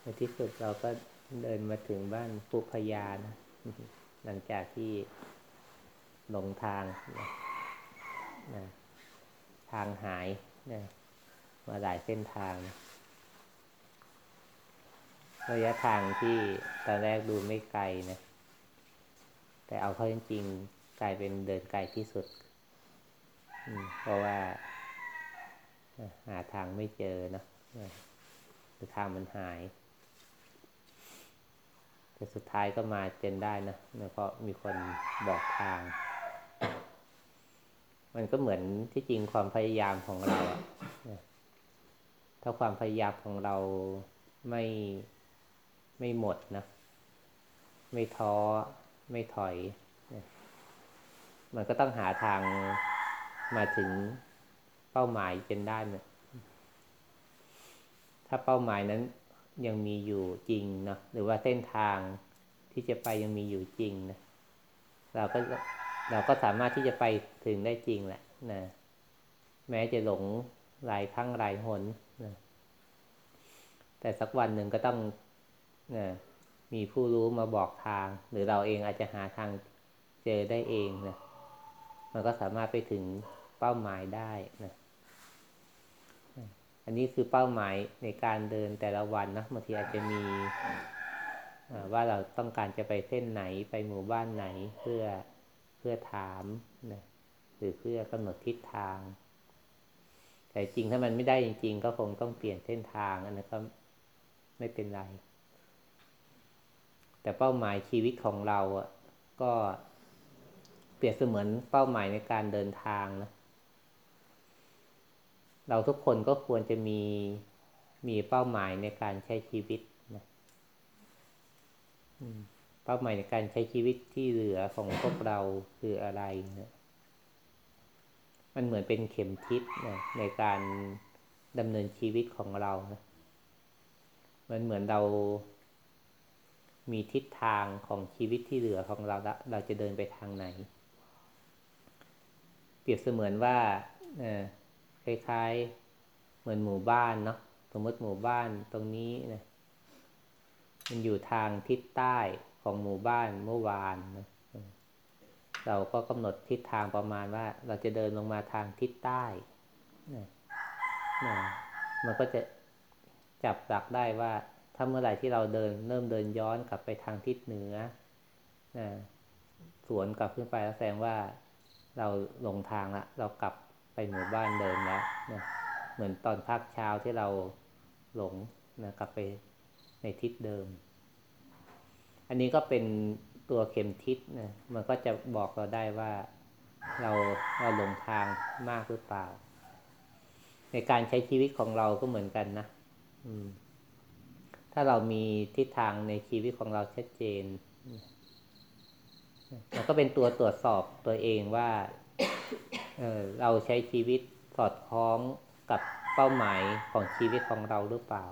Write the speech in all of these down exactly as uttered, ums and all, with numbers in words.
ที่สุดเราก็เดินมาถึงบ้านปุพยานะหลังจากที่หลงทางนะนะทางหายนะมาหลายเส้นทางนะระยะทางที่ตอนแรกดูไม่ไกลนะแต่เอาเข้าจริงๆกลายเป็นเดินไกลที่สุดเพราะว่าหาทางไม่เจอนะคือทางมันหายแต่สุดท้ายก็มาจนได้นะเพราะมีคนบอกทางมันก็เหมือนที่จริงความพยายามของเราอะถ้าความพยายามของเราไม่ไม่หมดนะไม่ท้อไม่ถอยมันก็ต้องหาทางมาถึงเป้าหมายจนได้เนี่ยถ้าเป้าหมายนั้นยังมีอยู่จริงเนาะหรือว่าเส้นทางที่จะไปยังมีอยู่จริงนะเราก็เราก็สามารถที่จะไปถึงได้จริงแหละนะแม้จะหลงหลายครั้งหลายหนนะแต่สักวันหนึ่งก็ต้องนะมีผู้รู้มาบอกทางหรือเราเองอาจจะหาทางเจอได้เองนะมันก็สามารถไปถึงเป้าหมายได้นะอันนี้คือเป้าหมายในการเดินแต่ละวันนะบางทีอาจจะมีว่าเราต้องการจะไปเส้นไหนไปหมู่บ้านไหนเพื่อเพื่อถามนะหรือเพื่อกำหนดทิศทางแต่จริงถ้ามันไม่ได้จริงๆก็คงต้องเปลี่ยนเส้นทางอันนั้นก็ไม่เป็นไรแต่เป้าหมายชีวิตของเราอ่ะก็เปรียบเสมือนเป้าหมายในการเดินทางนะเราทุกคนก็ควรจะมีมีเป้าหมายในการใช้ชีวิตนะเป้าหมายในการใช้ชีวิตที่เหลือของพวกเราคืออะไรนะมันเหมือนเป็นเข็มทิศนะในการดำเนินชีวิตของเรานะมันเหมือนเรามีทิศทางของชีวิตที่เหลือของเราละเราจะเดินไปทางไหนเปรียบเสมือนว่าคล้ายๆเหมือนหมู่บ้านเนาะสมมติหมู่บ้านตรงนี้นะมันอยู่ทางทิศใต้ของหมู่บ้านเมื่อวานนะเราก็กำหนดทิศทางประมาณว่าเราจะเดินลงมาทางทิศใต้นะนะมันก็จะจับหลักได้ว่าถ้าเมื่อไหร่ที่เราเดินเริ่มเดินย้อนกลับไปทางทิศเหนือนะสวนกลับขึ้นไปแล้วแสดงว่าเราหลงทางละเรากลับไปหมู่บ้านเดิมแล้วนะเหมือนตอนภาคเช้าที่เราหลงนะกลับไปในทิศเดิมอันนี้ก็เป็นตัวเข็มทิศนะมันก็จะบอกเราได้ว่าเราเราหลงทางมากหรือเปล่าในการใช้ชีวิตของเราก็เหมือนกันนะอืมถ้าเรามีทิศทางในชีวิตของเราชัดเจนมันก็เป็นตัวตรวจสอบตัวเองว่าเออเราใช้ชีวิตสอดคล้องกับเป้าหมายของชีวิตของเราหรือเปล่า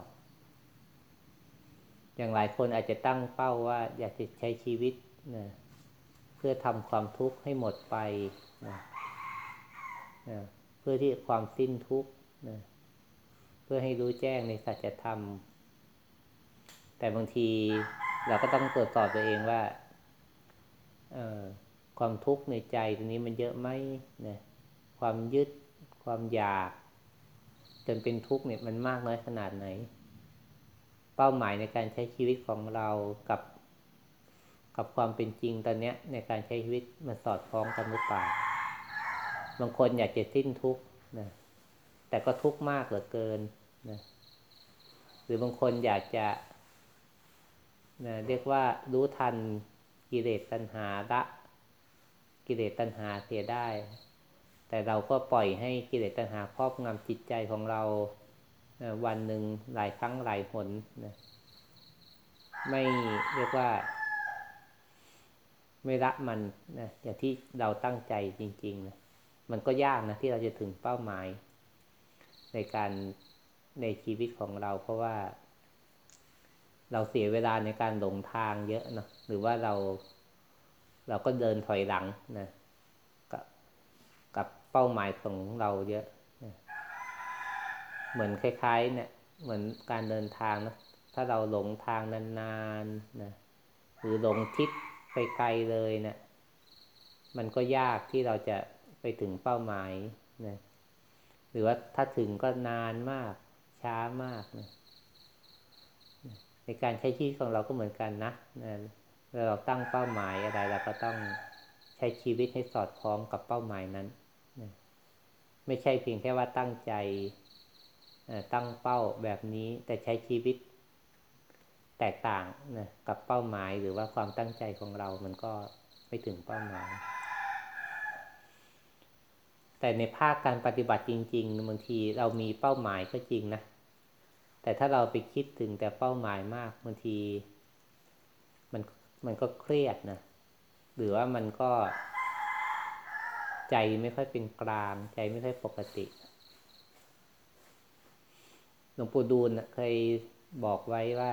อย่างหลายคนอาจจะตั้งเป้าว่าอยากจะใช้ชีวิตนะเพื่อทำความทุกข์ให้หมดไปนะนะเพื่อที่ความสิ้นทุกข์นะเพื่อให้รู้แจ้งในสัจธรรมแต่บางทีเราก็ต้องตรวจสอบตัวเองว่าเอ่อความทุกข์ในใจตรงนี้มันเยอะไหมนะความยึดความอยากจนเป็นทุกข์เนี่ยมันมากน้อยขนาดไหนเป้าหมายในการใช้ชีวิตของเรากับกับความเป็นจริงตอนนี้ในการใช้ชีวิตมันสอดคล้องกันหรือเปล่าบางคนอยากจะสิ้นทุกข์นะแต่ก็ทุกข์มากเหลือเกินนะหรือบางคนอยากจะนะเรียกว่ารู้ทันกิเลสตัณหาละกิเลสตัณหาเสียได้แต่เราก็ปล่อยให้กิเลสตัณหาครอบงำจิตใจของเรานะวันหนึ่งหลายครั้งหลายหนนะไม่เรียกว่าไม่ละมันนะอย่างที่เราตั้งใจจริงๆนะมันก็ยากนะที่เราจะถึงเป้าหมายในการในชีวิตของเราเพราะว่าเราเสียเวลาในการหลงทางเยอะนะหรือว่าเราเราก็เดินถอยหลังนะกับกับเป้าหมายของเราเยอะนะเหมือนคล้ายๆเนี่ยเหมือนการเดินทางนะถ้าเราหลงทางนานๆนะหรือหลงทิศไปไกลเลยนะมันก็ยากที่เราจะไปถึงเป้าหมายนะหรือว่าถ้าถึงก็นานมากช้ามากนะในการใช้ชีวิตของเราก็เหมือนกันนะนะเมื่อเราตั้งเป้าหมายอะไรเราก็ต้องใช้ชีวิตให้สอดคล้องกับเป้าหมายนั้นนะไม่ใช่เพียงแค่ว่าตั้งใจตั้งเป้าแบบนี้แต่ใช้ชีวิตแตกต่างนะกับเป้าหมายหรือว่าความตั้งใจของเรามันก็ไม่ถึงเป้าหมายแต่ในภาคการปฏิบัติจริงๆบางทีเรามีเป้าหมายก็จริงนะแต่ถ้าเราไปคิดถึงแต่เป้าหมายมากบางทีมันมันก็เครียดนะหรือว่ามันก็ใจไม่ค่อยเป็นกลางใจไม่ค่อยปกติหลวงปู่ดูลเคยบอกไว้ว่า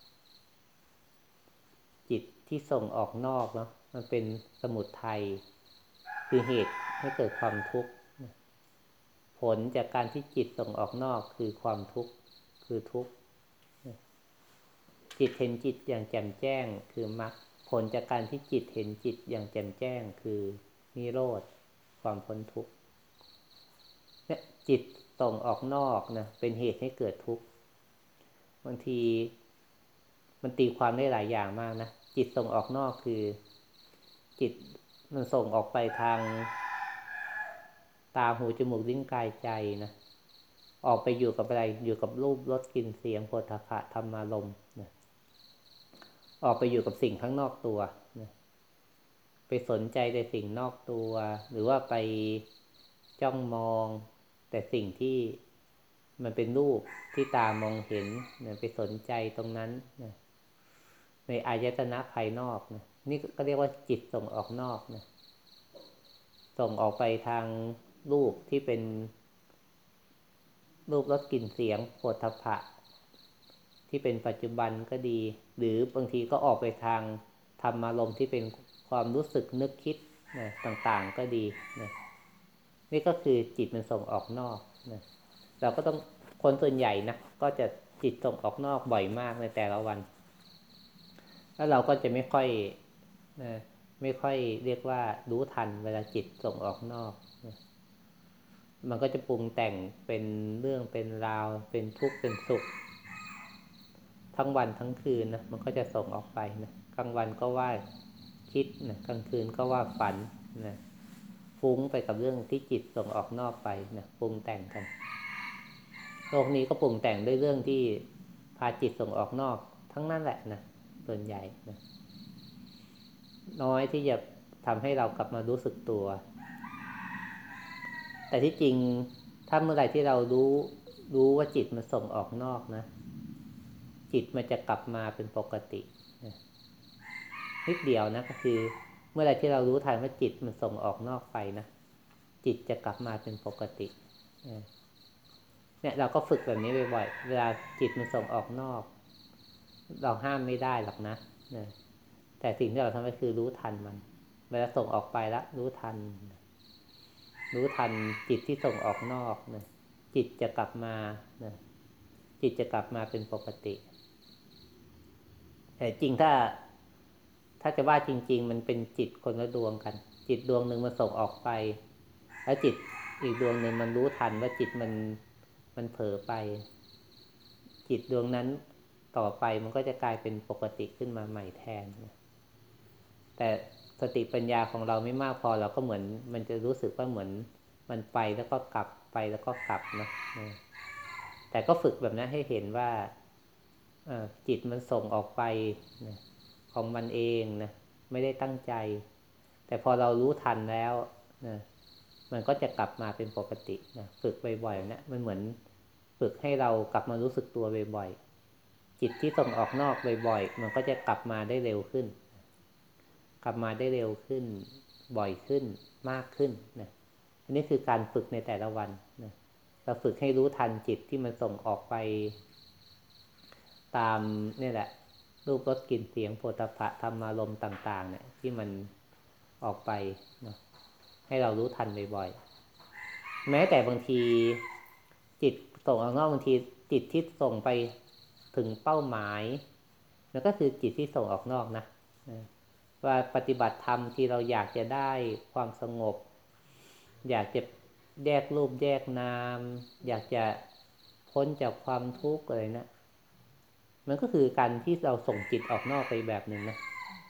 จิตที่ส่งออกนอกเนาะมันเป็นสมุทัยคือเหตุให้เกิดความทุกข์ผลจากการที่จิตส่งออกนอกคือความทุกข์คือทุกข์จิตเห็นจิตอย่างแจ่มแจ้งคือมรรคผลจากการที่จิตเห็นจิตอย่างแจ่มแจ้งคือนิโรธความพ้นทุกข์เนี่ยจิตส่งออกนอกนะเป็นเหตุให้เกิดทุกข์บางทีมันตีความได้หลายอย่างมากนะจิตส่งออกนอกคือจิตมันส่งออกไปทางตาหูจมูกลิ้นกายใจนะออกไปอยู่กับอะไรอยู่กับรูปรสกลิ่นเสียงโผฏฐัพพะธรรมารมณ์นะออกไปอยู่กับสิ่งข้างนอกตัวนะไปสนใจในสิ่งนอกตัวหรือว่าไปจ้องมองแต่สิ่งที่มันเป็นรูปที่ตามองเห็นนะไปสนใจตรงนั้นนะในอายตนะภายนอกนะนี่ก็เรียกว่าจิตส่งออกนอกนะส่งออกไปทางรูปที่เป็นรูปรสกลิ่นเสียงโผฏฐัพพะที่เป็นปัจจุบันก็ดีหรือบางทีก็ออกไปทางธรรมารมณ์ที่เป็นความรู้สึกนึกคิดนะต่างๆก็ดีนะนี่ก็คือจิตมันส่งออกนอกนะเราก็ต้องคนส่วนใหญ่นะก็จะจิตส่งออกนอกบ่อยมากในแต่ละวันแล้วเราก็จะไม่ค่อยนะไม่ค่อยเรียกว่ารู้ทันเวลาจิตส่งออกนอกนะมันก็จะปรุงแต่งเป็นเรื่องเป็นราวเป็นทุกข์เป็นสุขทั้งวันทั้งคืนนะมันก็จะส่งออกไปนะกลางวันก็ว่าคิดนะกลางคืนก็ว่าฝันนะฟุ้งไปกับเรื่องที่จิตส่งออกนอกไปนะปรุงแต่งกันโลกนี้ก็ปรุงแต่งด้วยเรื่องที่พาจิตส่งออกนอกทั้งนั้นแหละนะส่วนใหญ่นะน้อยที่จะทำให้เรากลับมารู้สึกตัวแต่ที่จริงถ้าเมื่อไหร่ที่เรารู้รู้ว่าจิตมันส่งออกนอกนะจิตมันจะกลับมาเป็นปกตินะนิดเดียวนะก็คือเมื่อไหร่ที่เรารู้ทันว่าจิตมันส่งออกนอกไปนะจิตจะกลับมาเป็นปกติเนี่ยเราก็ฝึกแบบนี้บ่อยๆเวลาจิตมันส่งออกนอกเราห้ามไม่ได้หรอกนะนะแต่สิ่งที่เราทำก็คือรู้ทันมันเวลาส่งออกไปแล้วรู้ทันรู้ทันจิตที่ส่งออกนอกนะจิตจะกลับมานะจิตจะกลับมาเป็นปกติแต่จริงถ้าถ้าจะว่าจริงๆมันเป็นจิตคนละดวงกันจิตดวงหนึ่งมันส่งออกไปแล้วจิตอีกดวงหนึ่งมันรู้ทันว่าจิตมันมันเผลอไปจิตดวงนั้นต่อไปมันก็จะกลายเป็นปกติขึ้นมาใหม่แทนนะแต่สติปัญญาของเราไม่มากพอเราก็เหมือนมันจะรู้สึกว่าเหมือนมันไปแล้วก็กลับไปแล้วก็กลับนะแต่ก็ฝึกแบบนั้นให้เห็นว่าจิตมันส่งออกไปนะของมันเองนะไม่ได้ตั้งใจแต่พอเรารู้ทันแล้วนะมันก็จะกลับมาเป็นปกตินะฝึกบ่อยๆนะมันเหมือนฝึกให้เรากลับมารู้สึกตัวบ่อยๆจิตที่ส่งออกนอกบ่อยๆมันก็จะกลับมาได้เร็วขึ้นกลับมาได้เร็วขึ้นบ่อยขึ้นมากขึ้นนะอันนี้คือการฝึกในแต่ละวันนะเราฝึกให้รู้ทันจิตที่มันส่งออกไปตามนี่แหละรูปรสกลิ่นเสียงโผฏฐัพพะธรรมารมณ์ต่างๆเนี่ยที่มันออกไปนะให้เรารู้ทันบ่อยๆแม้แต่บางทีจิตส่งออกนอกบางทีจิตที่ส่งไปถึงเป้าหมายมันก็คือจิตที่ส่งออกนอกนะว่าปฏิบัติธรรมที่เราอยากจะได้ความสงบอยากจะแยกรูปแยกนามอยากจะพ้นจากความทุกข์อะไรนะมันก็คือการที่เราส่งจิตออกนอกไปแบบหนึ่งนะ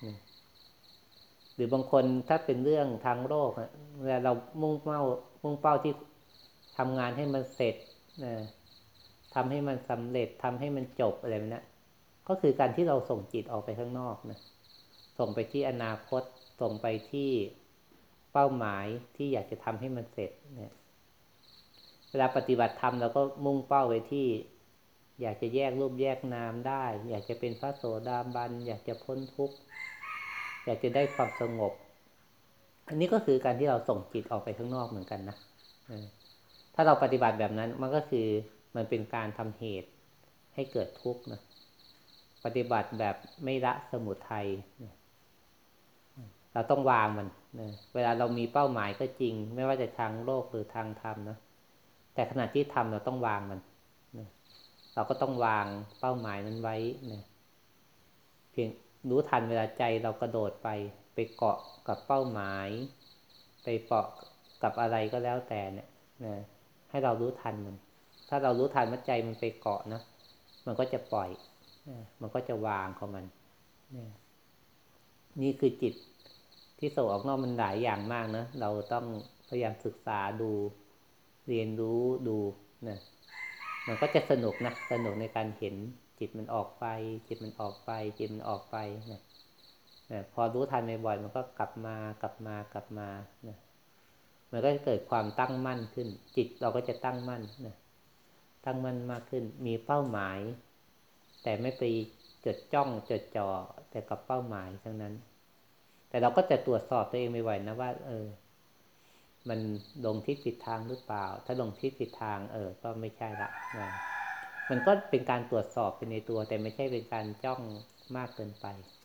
หรือบางคนถ้าเป็นเรื่องทางโลกเวลาเรามุ่งเป้ามุ่งเป้าที่ทำงานให้มันเสร็จนะทำให้มันสำเร็จทำให้มันจบอะไรแบบนี้ก็คือการที่เราส่งจิตออกไปข้างนอกนะส่งไปที่อนาคตส่งไปที่เป้าหมายที่อยากจะทำให้มันเสร็จเนี่ยเวลาปฏิบัติธรรมเราก็มุ่งเป้าไปที่อยากจะแยกรูปแยกนามได้อยากจะเป็นพระโสดาบันอยากจะพ้นทุกข์อยากจะได้ความสงบอันนี้ก็คือการที่เราส่งจิตออกไปข้างนอกเหมือนกันนะถ้าเราปฏิบัติแบบนั้นมันก็คือมันเป็นการทำเหตุให้เกิดทุกข์นะปฏิบัติแบบไม่ละสมุทัยเราต้องวางมันนะเวลาเรามีเป้าหมายก็จริงไม่ว่าจะทางโลกหรือทางธรรมนะแต่ขณะที่ทำเราต้องวางมันนะเราก็ต้องวางเป้าหมายนั้นไว้นะเพียงรู้ทันเวลาใจเรากระโดดไปไปเกาะกับเป้าหมายไปเกาะกับอะไรก็แล้วแต่เนี่ยนะให้เรารู้ทันมันถ้าเรารู้ทันว่าใจมันไปเกาะนะมันก็จะปล่อยนะมันก็จะวางของมันนะนี่คือจิตที่ส่งออกนอกมันหลายอย่างมากนะเราต้องพยายามศึกษาดูเรียนรู้ดูนะมันก็จะสนุกนะสนุกในการเห็นจิตมันออกไปจิตมันออกไปจิตมันออกไปนะนะพอรู้ทันบ่อยๆมันก็กลับมากลับมากลับมานะมันก็จะเกิดความตั้งมั่นขึ้นจิตเราก็จะตั้งมั่นนะตั้งมั่นมากขึ้นมีเป้าหมายแต่ไม่ไปจดจ้องจดจ่อแต่กับเป้าหมายทั้งนั้นแต่เราก็จะตรวจสอบตัวเองบ่อยๆนะว่าเออมันลงที่ผิดทางหรือเปล่าถ้าลงที่ผิดทางเออก็ไม่ใช่ละนะมันก็เป็นการตรวจสอบเป็นในตัวแต่ไม่ใช่เป็นการจ้องมากเกินไป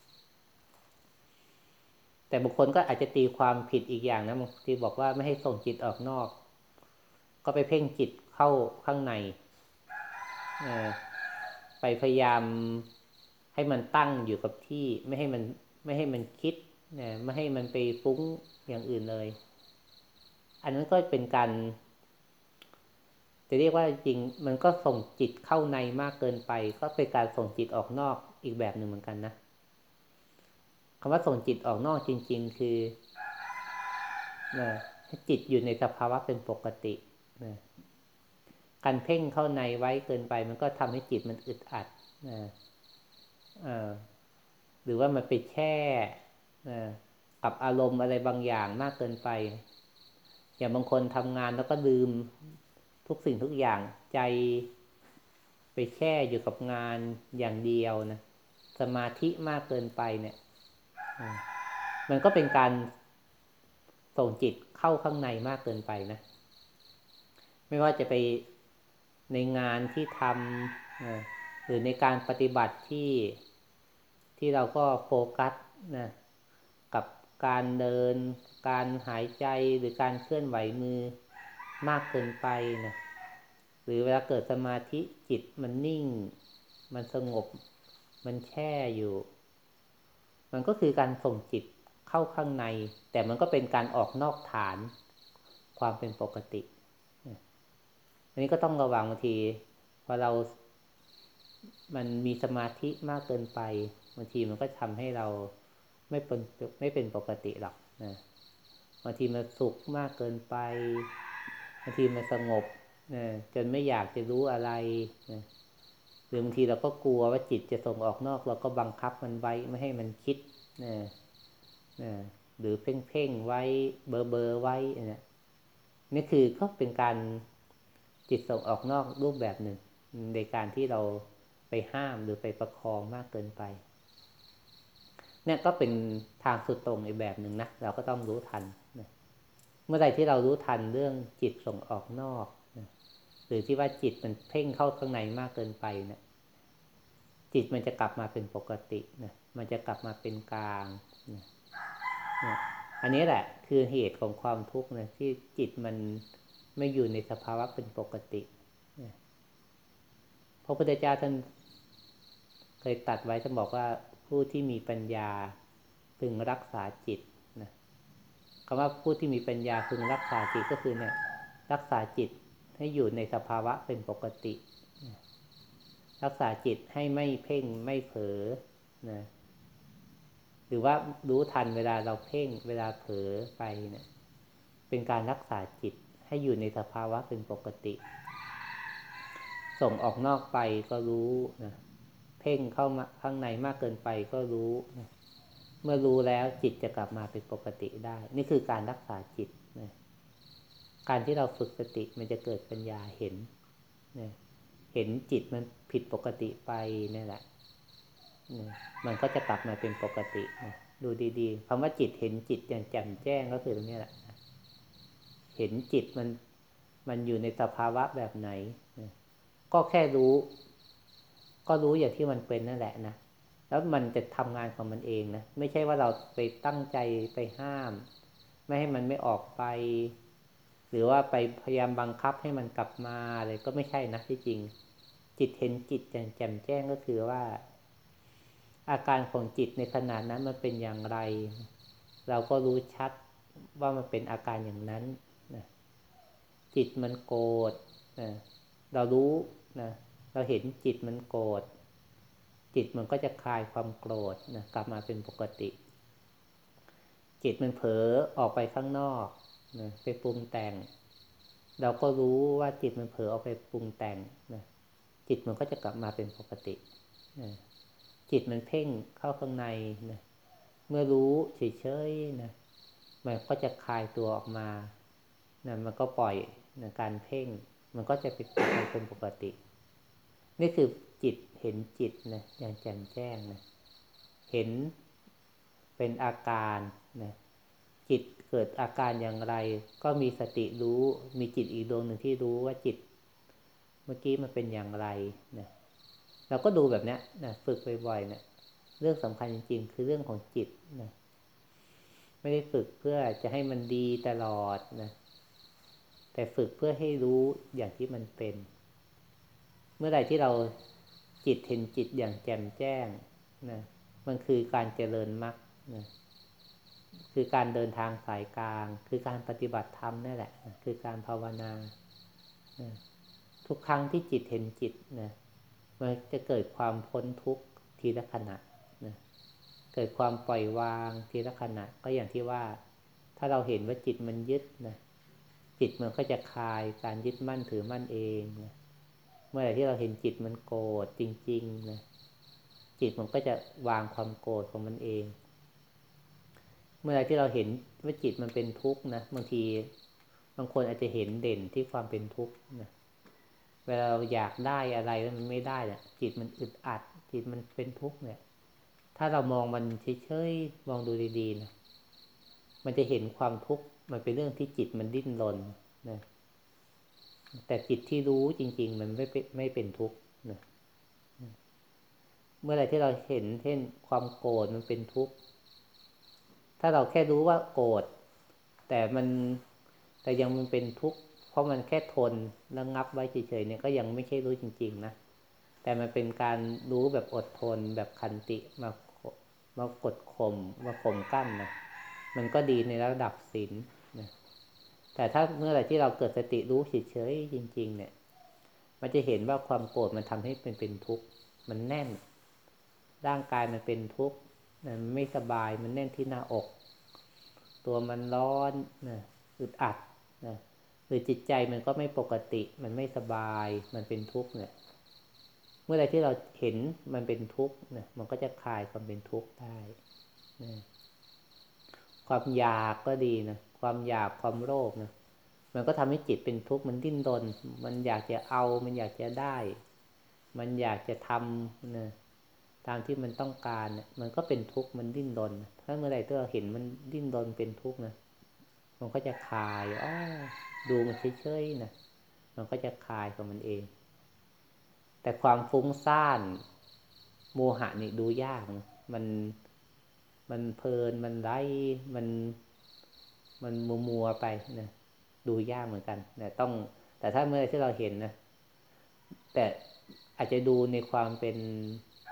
แต่บางคนก็อาจจะตีความผิดอีกอย่างนะบางทีบอกว่าไม่ให้ส่งจิตออกนอกก็ไปเพ่งจิตเข้าข้างในเออไปพยายามให้มันตั้งอยู่กับที่ไม่ให้มันไม่ให้มันคิดนะไม่ให้มันไปฟุ้งอย่างอื่นเลยอันนั้นก็เป็นการจะเรียกว่าจริงมันก็ส่งจิตเข้าในมากเกินไปก็เป็นการส่งจิตออกนอกอีกแบบหนึ่งเหมือนกันนะคำว่าส่งจิตออกนอกจริงๆคือนะให้จิตอยู่ในสภาวะเป็นปกตินะการเพ่งเข้าในไว้เกินไปมันก็ทำให้จิตมันอึดอัดนะหรือว่ามันไปแช่นะกับอารมณ์อะไรบางอย่างมากเกินไปอย่างบางคนทำงานแล้วก็ลืมทุกสิ่งทุกอย่างใจไปแช่อยู่กับงานอย่างเดียวนะสมาธิมากเกินไปเนี่ยมันก็เป็นการส่งจิตเข้าข้างในมากเกินไปนะไม่ว่าจะไปในงานที่ทำหรือในการปฏิบัติที่ที่เราก็โฟกัสนะกับการเดินการหายใจหรือการเคลื่อนไหวมือมากเกินไปนะหรือเวลาเกิดสมาธิจิตมันนิ่งมันสงบมันแช่อยู่มันก็คือการส่งจิตเข้าข้างในแต่มันก็เป็นการออกนอกฐานความเป็นปกติอันนี้ก็ต้องระวังบางทีพอเรามันมีสมาธิมากเกินไปบางทีมันก็ทำให้เราไม่เป็นไม่เป็นปกติหรอกนะบางทีมันสุขมากเกินไปบางทีมันสงบนะจนไม่อยากจะรู้อะไรนะหรือบางทีเราก็กลัวว่าจิตจะส่งออกนอกเราก็บังคับมันไว้ไม่ให้มันคิดนะนะหรือเพ่งเพ่งไว้เบอเบอไว้เนี่ยนี่คือก็เป็นการจิตส่งออกนอกรูปแบบหนึ่งในการที่เราไปห้ามหรือไปประคองมากเกินไปเนี่ยก็เป็นทางสุดตรงอีกแบบหนึ่งนะเราก็ต้องรู้ทันนะเมื่อใดที่เรารู้ทันเรื่องจิตส่งออกนอกนะหรือที่ว่าจิตมันเพ่งเข้าข้างในมากเกินไปนะจิตมันจะกลับมาเป็นปกตินะมันจะกลับมาเป็นกลางนะนะอันนี้แหละคือเหตุของความทุกข์นะที่จิตมันไม่อยู่ในสภาวะเป็นปกตินะพระพุทธเจ้าท่านเคยตัดไว้จะบอกว่าผู้ที่มีปัญญาพึงรักษาจิตนะคำว่าผู้ที่มีปัญญาพึงรักษาจิตก็คือเนี่ยรักษาจิตให้อยู่ในสภาวะเป็นปกตินะรักษาจิตให้ไม่เพ่งไม่เผลอนะหรือว่ารู้ทันเวลาเราเพ่งเวลาเผลอไปเนี่ยเป็นการรักษาจิตให้อยู่ในสภาวะเป็นปกติส่งออกนอกไปก็รู้นะเพ่งเข้ามาข้างในมากเกินไปก็รู้นะเมื่อรู้แล้วจิตจะกลับมาเป็นปกติได้นี่คือการรักษาจิตนะการที่เราฝึกสติมันจะเกิดปัญญาเห็นนะเห็นจิตมันผิดปกติไปนี่แหละนะมันก็จะกลับมาเป็นปกตินะดูดีๆคำว่าจิตเห็นจิตอย่างแจ่มแจ้งก็คือตรงนี้แหละนะเห็นจิตมันมันอยู่ในสภาวะแบบไหนนะก็แค่รู้ก็รู้อย่างที่มันเป็นนั่นแหละนะแล้วมันจะทำงานของมันเองนะไม่ใช่ว่าเราไปตั้งใจไปห้ามไม่ให้มันไม่ออกไปหรือว่าไปพยายามบังคับให้มันกลับมาอะไรก็ไม่ใช่นะที่จริงจิตเห็นจิตอย่างแจ่มแจ้งก็คือว่าอาการของจิตในขณะนั้นมันเป็นอย่างไรเราก็รู้ชัดว่ามันเป็นอาการอย่างนั้นนะจิตมันโกรธนะเรารู้นะเราเห็นจิตมันโกรธจิตมันก็จะคลายความโกรธนะกลับมาเป็นปกติจิตมันเผลอออกไปข้างนอกนะไปปรุงแต่งเราก็รู้ว่าจิตมันเผลอออกไปปรุงแต่งนะจิตมันก็จะกลับมาเป็นปกตินะจิตมันเพ่งเข้าข้างในนะเมื่อรู้เฉยๆนะมันก็จะคลายตัวออกมานะมันก็ปล่อยนะการเพ่งมันก็จะเป็นเป็นปกตินี่คือจิตเห็นจิตนะอย่างแจ่มแจ้งนะเห็นเป็นอาการนะจิตเกิดอาการอย่างไรก็มีสติรู้มีจิตอีกดวงหนึ่งที่รู้ว่าจิตเมื่อกี้มันเป็นอย่างไรนะเราก็ดูแบบนี้นะฝึกบ่อยๆนะเรื่องสำคัญจริงๆคือเรื่องของจิตนะไม่ได้ฝึกเพื่อจะให้มันดีตลอดนะแต่ฝึกเพื่อให้รู้อย่างที่มันเป็นเมื่อใดที่เราจิตเห็นจิตอย่างแจ่มแจ้งนะมันคือการเจริญมรรคนะคือการเดินทางสายกลางคือการปฏิบัติธรรมนั่นแหละนะคือการภาวนานะทุกครั้งที่จิตเห็นจิตนะมันจะเกิดความพ้นทุกข์ทีละขณะนะเกิดความปล่อยวางทีละขณะก็อย่างที่ว่าถ้าเราเห็นว่าจิตมันยึดนะจิตมันก็จะคลายการยึดมั่นถือมั่นเองนะเมื่อไหร่ที่เราเห็นจิตมันโกรธจริงๆนะจิตมันก็จะวางความโกรธของมันเองเมื่อไหร่ที่เราเห็นว่าจิตมันเป็นทุกข์นะบางทีบางคนอาจจะเห็นเด่นที่ความเป็นทุกข์นะเวลาเราอยากได้อะไรแล้วมันไม่ได้เนี่ยจิตมันอึดอัดจิตมันเป็นทุกข์เนี่ยถ้าเรามองมันเฉยๆมองดูดีๆนะมันจะเห็นความทุกข์มันเป็นเรื่องที่จิตมันดิ้นรนนะแต่จิตที่รู้จริงๆมันไม่เป็นไม่เป็นทุกข์นะเมื่อไหร่ที่เราเห็นเช่นความโกรธมันเป็นทุกข์ถ้าเราแค่รู้ว่าโกรธแต่มันแต่ยังมันเป็นทุกข์เพราะมันแค่ทนแล้วงับไว้เฉยๆเนี่ยก็ยังไม่ใช่รู้จริงๆนะแต่มันเป็นการรู้แบบอดทนแบบขันติมามากดข่มมาข่มกั้นนะมันก็ดีในระดับศีลนะแต่ถ้าเมื่อไหร่ที่เราเกิดสติรู้เฉยๆจริงๆเนี่ยมันจะเห็นว่าความโกรธมันทำให้เป็นเป็นทุกข์มันแน่นร่างกายมันเป็นทุกข์มันไม่สบายมันแน่นที่หน้าอกตัวมันร้อนนะอึดอัดนะหรือจิตใจมันก็ไม่ปกติมันไม่สบายมันเป็นทุกข์เนี่ยเมื่อใดที่เราเห็นมันเป็นทุกข์นะมันก็จะคลายความเป็นทุกข์ได้นะความอยากก็ดีนะความอยากความโลภนะมันก็ทำให้จิตเป็นทุกข์มันดิ้นรนมันอยากจะเอามันอยากจะได้มันอยากจะทำนะตามที่มันต้องการเนี่ยมันก็เป็นทุกข์มันดิ้นรนถ้าเมื่อใดที่เราเห็นมันดิ้นรนเป็นทุกข์นะมันก็จะคลายอ๋อดูมันเฉยๆนะมันก็จะคลายของมันเองแต่ความฟุ้งซ่านโมหะนี่ดูยากนะมันมันเพลินมันไร้มันมันมัวมัวไปนะดูยากเหมือนกันแต่ต้องแต่ถ้าเมื่อที่เราเห็นนะแต่อาจจะดูในความเป็น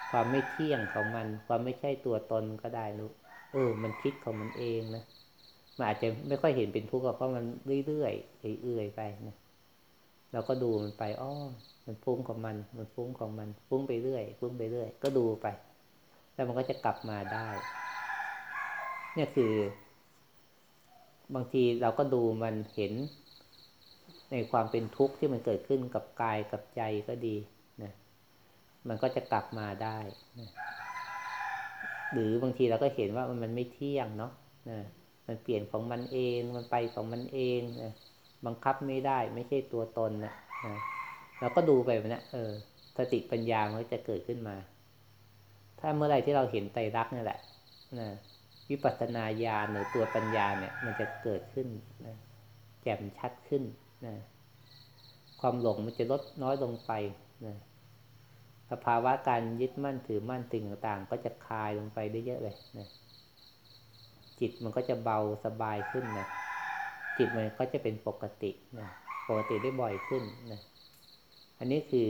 ความไม่เที่ยงของมันความไม่ใช่ตัวตนก็ได้รู้เออมันคิดของมันเองนะมันอาจจะไม่ค่อยเห็นเป็นทุกข์เพราะมันเรื่อยๆเอื่อยๆไปนะเราก็ดูมันไปอ้อมันฟุ้งของมันมันฟุ้งของมันฟุ้งไปเรื่อยฟุ้งไปเรื่อยก็ดูไปแล้วมันก็จะกลับมาได้เนี่ยคือบางทีเราก็ดูมันเห็นในความเป็นทุกข์ที่มันเกิดขึ้นกับกายกับใจก็ดีนะมันก็จะกลับมาได้นะหรือบางทีเราก็เห็นว่ามันไม่เที่ยงเนาะนะมันเปลี่ยนของมันเองมันไปของมันเองนะบังคับไม่ได้ไม่ใช่ตัวตนนะนะเราก็ดูไปแบบนี้เออสติปัญญามันก็จะเกิดขึ้นมาถ้าเมื่อไหร่ที่เราเห็นไตรลักษณ์นี่แหละนะวิปัสสนาญาณหรือตัวปัญญาเนี่ยมันจะเกิดขึ้นนะแจ่มชัดขึ้นนะความหลงมันจะลดน้อยลงไปนะสภาวะการยึดมั่นถือมั่นสิ่งต่างๆก็จะคลายลงไปได้เยอะเลยนะจิตมันก็จะเบาสบายขึ้นนะจิตมันก็จะเป็นปกตินะปกติได้บ่อยขึ้นนะอันนี้คือ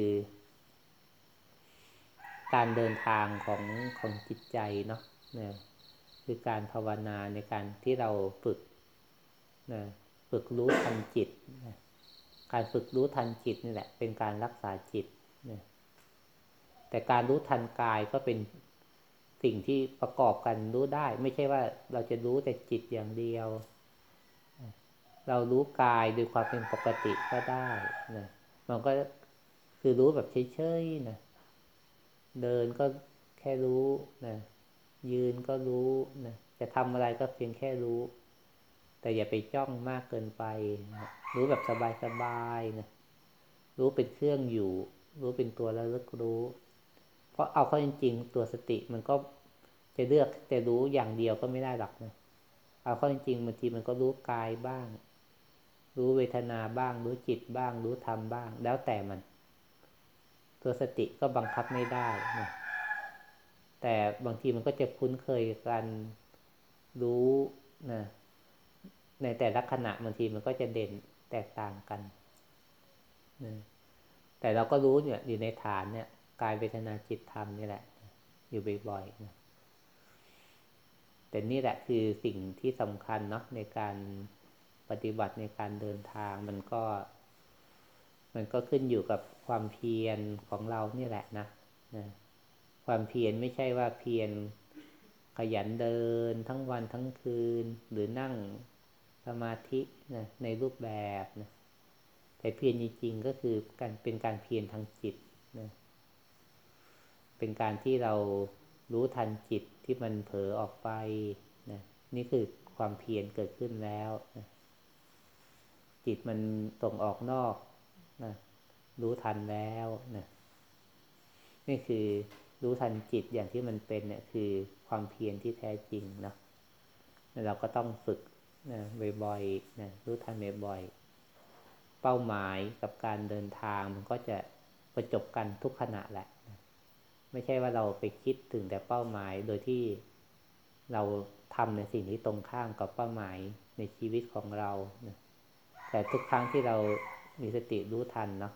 การเดินทางของของจิตใจเนาะนะคือการภาวนาในการที่เราฝึกนะฝึกรู้ทันจิตนะการฝึกรู้ทันจิตนี่แหละเป็นการรักษาจิตนะแต่การรู้ทันกายก็เป็นสิ่งที่ประกอบกันรู้ได้ไม่ใช่ว่าเราจะรู้แต่จิตอย่างเดียวเรารู้กายโดยความเป็นปกติก็ได้นะมันก็คือรู้แบบเฉยๆนะเดินก็แค่รู้นะยืนก็รู้นะจะทำอะไรก็เพียงแค่รู้แต่อย่าไปจ้องมากเกินไปนะรู้แบบสบายๆนะรู้เป็นเครื่องอยู่รู้เป็นตัวระลึกรู้เพราะเอาเข้าจริงๆตัวสติมันก็จะเลือกแต่รู้อย่างเดียวก็ไม่ได้หรอกนะเอาเข้าจริงๆบางทีมันก็รู้กายบ้างรู้เวทนาบ้างรู้จิตบ้างรู้ธรรมบ้างแล้วแต่มันตัวสติก็บังคับไม่ได้นะแต่บางทีมันก็จะคุ้นเคยกันรู้นะในแต่ละขณะบางทีมันก็จะเด่นแตกต่างกันนะแต่เราก็รู้เนี่ยอยู่ในฐานเนี่ยกายเวทนาจิตธรรมนี่แหละอยู่บ่อยๆนะแต่นี่แหละคือสิ่งที่สำคัญเนาะในการปฏิบัติในการเดินทางมันก็มันก็ขึ้นอยู่กับความเพียรของเรานี่แหละนะนะความเพียรไม่ใช่ว่าเพียรขยันเดินทั้งวันทั้งคืนหรือนั่งสมาธินะในรูปแบบนะแต่เพียรจริงๆก็คือการเป็นการเพียรทางจิตนะเป็นการที่เรารู้ทันจิตที่มันเผลอออกไปนะนี่คือความเพียรเกิดขึ้นแล้วนะจิตมันส่งออกนอกนะรู้ทันแล้วนะนี่คือรู้ทันจิตอย่างที่มันเป็นเนี่ยคือความเพียรที่แท้จริงเนาะเราก็ต้องฝึกนะบ่อยๆนะรู้ทันบ่อยๆเป้าหมายกับการเดินทางมันก็จะประจบกันทุกขณะแหละนะไม่ใช่ว่าเราไปคิดถึงแต่เป้าหมายโดยที่เราทำในสิ่งที่ตรงข้ามกับเป้าหมายในชีวิตของเรานะแต่ทุกครั้งที่เรามีสติรู้ทันเนาะ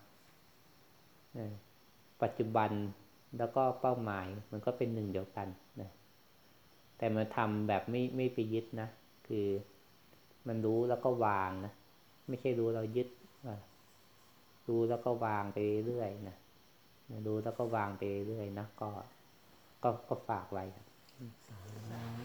ปัจจุบันแล้วก็เป้าหมายมันก็เป็นหนึ่งเดียวกันนะแต่มันทำแบบไม่ไม่ไปยึดนะคือมันรู้แล้วก็วางนะไม่ใช่รู้เรายึดรู้แล้วก็วางไปเรื่อยๆนะรู้แล้วก็วางไปเรื่อยๆนะก็ก็ก็ฝากไว้ครับ